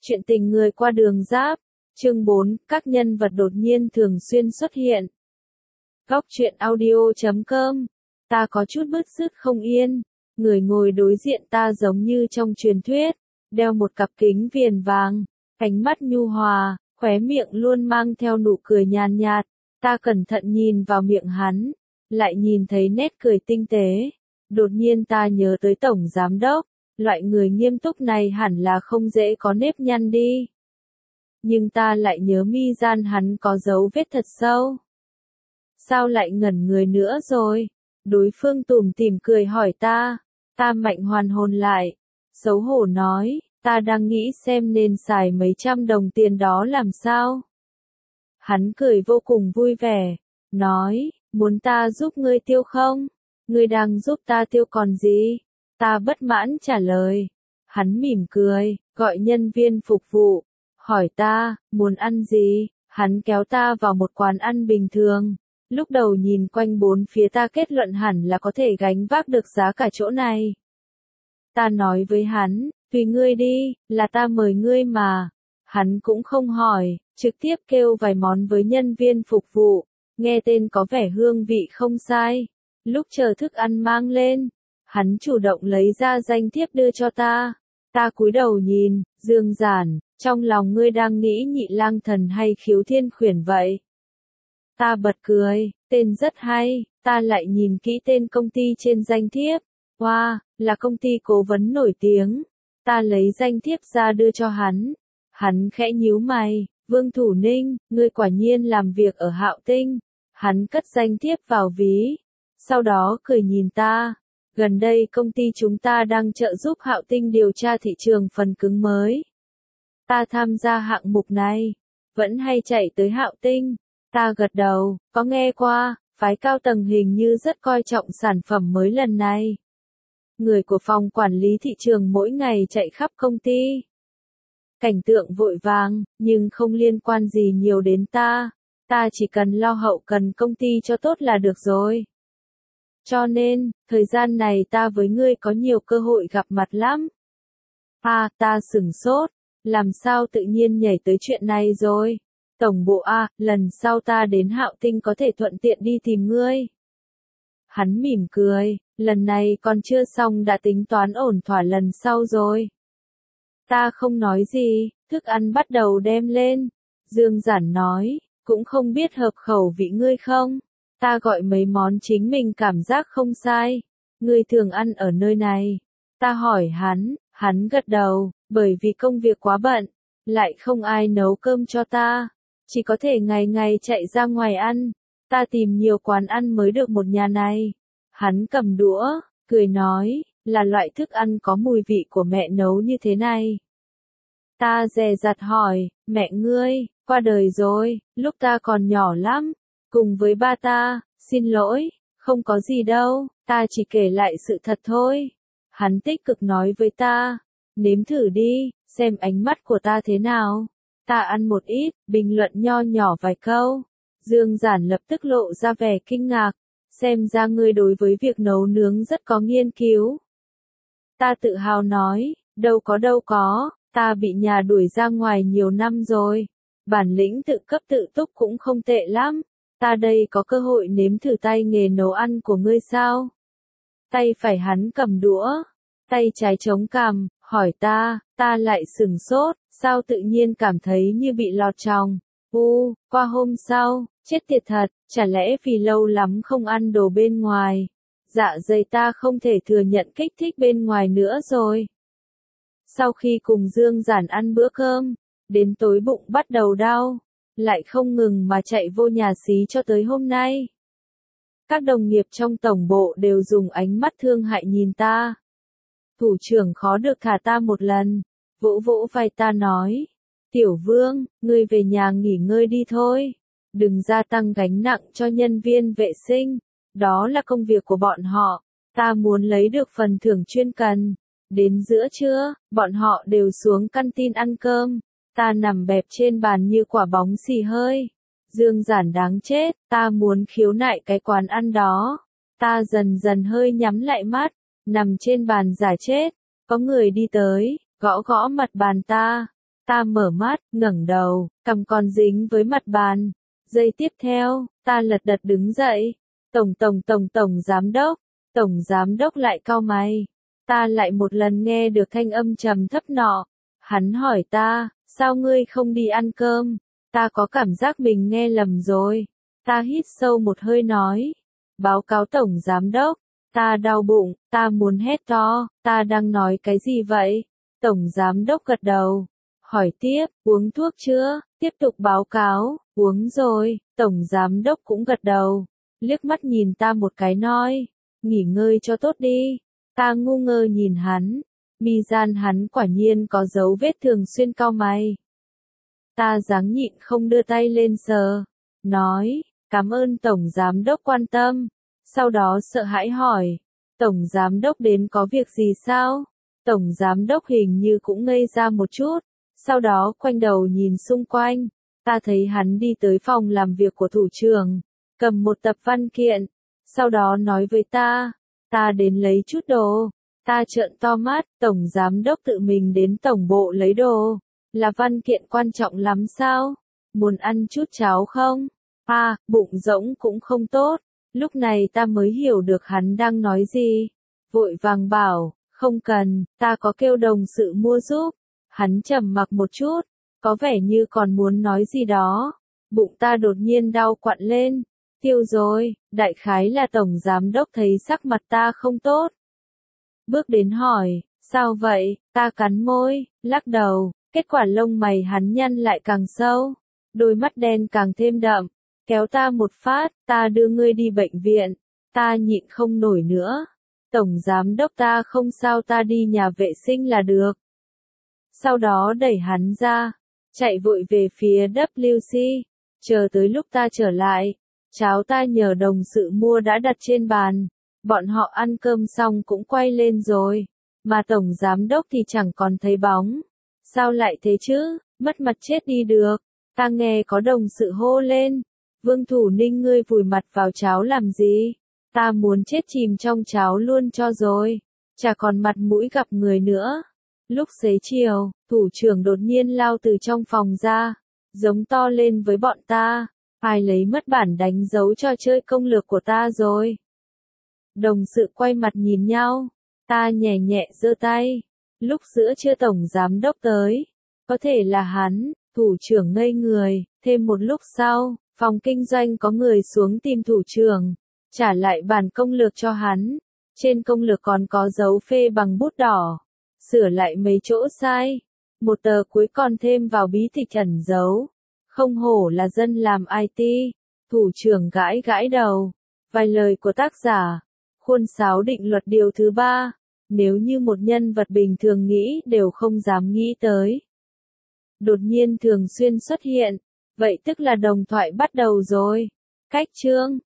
Chuyện tình người qua đường giáp. Chương 4, các nhân vật đột nhiên thường xuyên xuất hiện. Góc truyện audio.com. Ta có chút bứt rứt không yên. Người ngồi đối diện ta giống như trong truyền thuyết, đeo một cặp kính viền vàng, ánh mắt nhu hòa, khóe miệng luôn mang theo nụ cười nhàn nhạt. Ta cẩn thận nhìn vào miệng hắn, lại nhìn thấy nét cười tinh tế. Đột nhiên ta nhớ tới tổng giám đốc, loại người nghiêm túc này hẳn là không dễ có nếp nhăn đi. Nhưng ta lại nhớ mi gian hắn có dấu vết thật sâu. Sao lại ngẩn người nữa rồi? Đối phương tủm tỉm cười hỏi ta. Ta mạnh hoàn hồn lại, xấu hổ nói, ta đang nghĩ xem nên xài mấy trăm đồng tiền đó làm sao. Hắn cười vô cùng vui vẻ, nói, muốn ta giúp ngươi tiêu không? Ngươi đang giúp ta tiêu còn gì? Ta bất mãn trả lời. Hắn mỉm cười, gọi nhân viên phục vụ, hỏi ta, muốn ăn gì? Hắn kéo ta vào một quán ăn bình thường. Lúc đầu nhìn quanh bốn phía ta kết luận hẳn là có thể gánh vác được giá cả chỗ này. Ta nói với hắn, tùy ngươi đi, là ta mời ngươi mà. Hắn cũng không hỏi, trực tiếp kêu vài món với nhân viên phục vụ, nghe tên có vẻ hương vị không sai. Lúc chờ thức ăn mang lên, hắn chủ động lấy ra danh thiếp đưa cho ta. Ta cúi đầu nhìn, Dương Giản, trong lòng ngươi đang nghĩ Nhị Lang Thần hay Khiếu Thiên Khuyển vậy? Ta bật cười, tên rất hay, ta lại nhìn kỹ tên công ty trên danh thiếp. Wow, là công ty cố vấn nổi tiếng. Ta lấy danh thiếp ra đưa cho hắn. Hắn khẽ nhíu mày, Vương Thủ Ninh, ngươi quả nhiên làm việc ở Hạo Tinh. Hắn cất danh thiếp vào ví. Sau đó cười nhìn ta. Gần đây công ty chúng ta đang trợ giúp Hạo Tinh điều tra thị trường phần cứng mới. Ta tham gia hạng mục này. Vẫn hay chạy tới Hạo Tinh. Ta gật đầu, có nghe qua, phái cao tầng hình như rất coi trọng sản phẩm mới lần này. Người của phòng quản lý thị trường mỗi ngày chạy khắp công ty. Cảnh tượng vội vàng, nhưng không liên quan gì nhiều đến ta. Ta chỉ cần lo hậu cần công ty cho tốt là được rồi. Cho nên, thời gian này ta với ngươi có nhiều cơ hội gặp mặt lắm. Ta sửng sốt, làm sao tự nhiên nhảy tới chuyện này rồi. Tổng bộ lần sau ta đến Hạo Tinh có thể thuận tiện đi tìm ngươi. Hắn mỉm cười, lần này còn chưa xong đã tính toán ổn thỏa lần sau rồi. Ta không nói gì, thức ăn bắt đầu đem lên. Dương Giản nói, cũng không biết hợp khẩu vị ngươi không. Ta gọi mấy món chính mình cảm giác không sai. Ngươi thường ăn ở nơi này. Ta hỏi hắn gật đầu, bởi vì công việc quá bận, lại không ai nấu cơm cho ta. Chỉ có thể ngày ngày chạy ra ngoài ăn. Ta tìm nhiều quán ăn mới được một nhà này. Hắn cầm đũa, cười nói, là loại thức ăn có mùi vị của mẹ nấu như thế này. Ta dè dặt hỏi, mẹ ngươi, qua đời rồi, lúc ta còn nhỏ lắm, cùng với ba ta, xin lỗi, không có gì đâu, ta chỉ kể lại sự thật thôi. Hắn tích cực nói với ta, nếm thử đi, xem ánh mắt của ta thế nào. Ta ăn một ít, bình luận nho nhỏ vài câu. Dương Giản lập tức lộ ra vẻ kinh ngạc, xem ra ngươi đối với việc nấu nướng rất có nghiên cứu. Ta tự hào nói, đâu có, ta bị nhà đuổi ra ngoài nhiều năm rồi. Bản lĩnh tự cấp tự túc cũng không tệ lắm. Ta đây có cơ hội nếm thử tay nghề nấu ăn của ngươi sao? Tay phải hắn cầm đũa, tay trái chống cằm, hỏi ta lại sửng sốt, sao tự nhiên cảm thấy như bị lọt tròng. Qua hôm sau, chết tiệt thật, chả lẽ vì lâu lắm không ăn đồ bên ngoài. Dạ dày ta không thể thừa nhận kích thích bên ngoài nữa rồi. Sau khi cùng Dương Giản ăn bữa cơm, đến tối bụng bắt đầu đau, lại không ngừng mà chạy vô nhà xí cho tới hôm nay. Các đồng nghiệp trong tổng bộ đều dùng ánh mắt thương hại nhìn ta. Thủ trưởng khó được thả ta một lần, vỗ vỗ vai ta nói, Tiểu Vương, ngươi về nhà nghỉ ngơi đi thôi, đừng gia tăng gánh nặng cho nhân viên vệ sinh, đó là công việc của bọn họ, ta muốn lấy được phần thưởng chuyên cần. Đến giữa trưa, bọn họ đều xuống canteen ăn cơm, ta nằm bẹp trên bàn như quả bóng xì hơi. Dương Giản đáng chết, ta muốn khiếu nại cái quán ăn đó. Ta dần dần hơi nhắm lại mắt, nằm trên bàn giả chết, có người đi tới, gõ gõ mặt bàn ta. Ta mở mắt, ngẩng đầu, cằm còn dính với mặt bàn. Giây tiếp theo, ta lật đật đứng dậy. Tổng giám đốc lại cau mày. Ta lại một lần nghe được thanh âm trầm thấp nọ. Hắn hỏi ta, sao ngươi không đi ăn cơm? Ta có cảm giác mình nghe lầm rồi. Ta hít sâu một hơi nói. Báo cáo tổng giám đốc. Ta đau bụng, ta muốn hét to, ta đang nói cái gì vậy? Tổng giám đốc gật đầu. Hỏi tiếp, uống thuốc chưa? Tiếp tục báo cáo, uống rồi. Tổng giám đốc cũng gật đầu. Liếc mắt nhìn ta một cái nói. Nghỉ ngơi cho tốt đi. Ta ngu ngơ nhìn hắn. Mi gian hắn quả nhiên có dấu vết thường xuyên cau mày. Ta dáng nhịn không đưa tay lên sờ. Nói, cảm ơn tổng giám đốc quan tâm. Sau đó sợ hãi hỏi. Tổng giám đốc đến có việc gì sao? Tổng giám đốc hình như cũng ngây ra một chút. Sau đó quanh đầu nhìn xung quanh. Ta thấy hắn đi tới phòng làm việc của thủ trưởng. Cầm một tập văn kiện. Sau đó nói với ta. Ta đến lấy chút đồ. Ta trợn to mắt. Tổng giám đốc tự mình đến tổng bộ lấy đồ. Là văn kiện quan trọng lắm sao? Muốn ăn chút cháo không? Bụng rỗng cũng không tốt. Lúc này ta mới hiểu được hắn đang nói gì. Vội vàng bảo, không cần, ta có kêu đồng sự mua giúp. Hắn trầm mặc một chút, có vẻ như còn muốn nói gì đó. Bụng ta đột nhiên đau quặn lên. Tiêu rồi, đại khái là tổng giám đốc thấy sắc mặt ta không tốt. Bước đến hỏi, sao vậy? Ta cắn môi, lắc đầu. Kết quả lông mày hắn nhăn lại càng sâu. Đôi mắt đen càng thêm đậm. Kéo ta một phát, ta đưa ngươi đi bệnh viện. Ta nhịn không nổi nữa. Tổng giám đốc ta không sao, ta đi nhà vệ sinh là được. Sau đó đẩy hắn ra. Chạy vội về phía WC. Chờ tới lúc ta trở lại. Cháo ta nhờ đồng sự mua đã đặt trên bàn. Bọn họ ăn cơm xong cũng quay lên rồi. Mà tổng giám đốc thì chẳng còn thấy bóng. Sao lại thế chứ? Mất mặt chết đi được. Ta nghe có đồng sự hô lên. Vương Thủ Ninh, ngươi vùi mặt vào cháo làm gì? Ta muốn chết chìm trong cháo luôn cho rồi. Chả còn mặt mũi gặp người nữa. Lúc xế chiều, thủ trưởng đột nhiên lao từ trong phòng ra. Giống to lên với bọn ta. Ai lấy mất bản đánh dấu trò chơi công lược của ta rồi? Đồng sự quay mặt nhìn nhau. Ta nhẹ nhẹ giơ tay. Lúc giữa trưa tổng giám đốc tới. Có thể là hắn. Thủ trưởng ngây người. Thêm một lúc sau, phòng kinh doanh có người xuống tìm thủ trưởng. Trả lại bản công lược cho hắn. Trên công lược còn có dấu phê bằng bút đỏ. Sửa lại mấy chỗ sai. Một tờ cuối còn thêm vào bí tịch ẩn dấu. Không hổ là dân làm IT. Thủ trưởng gãi gãi đầu. Vài lời của tác giả. Khuôn sáo định luật điều thứ 3. Nếu như một nhân vật bình thường nghĩ đều không dám nghĩ tới. Đột nhiên thường xuyên xuất hiện. Vậy tức là đồng thoại bắt đầu rồi. Cách chương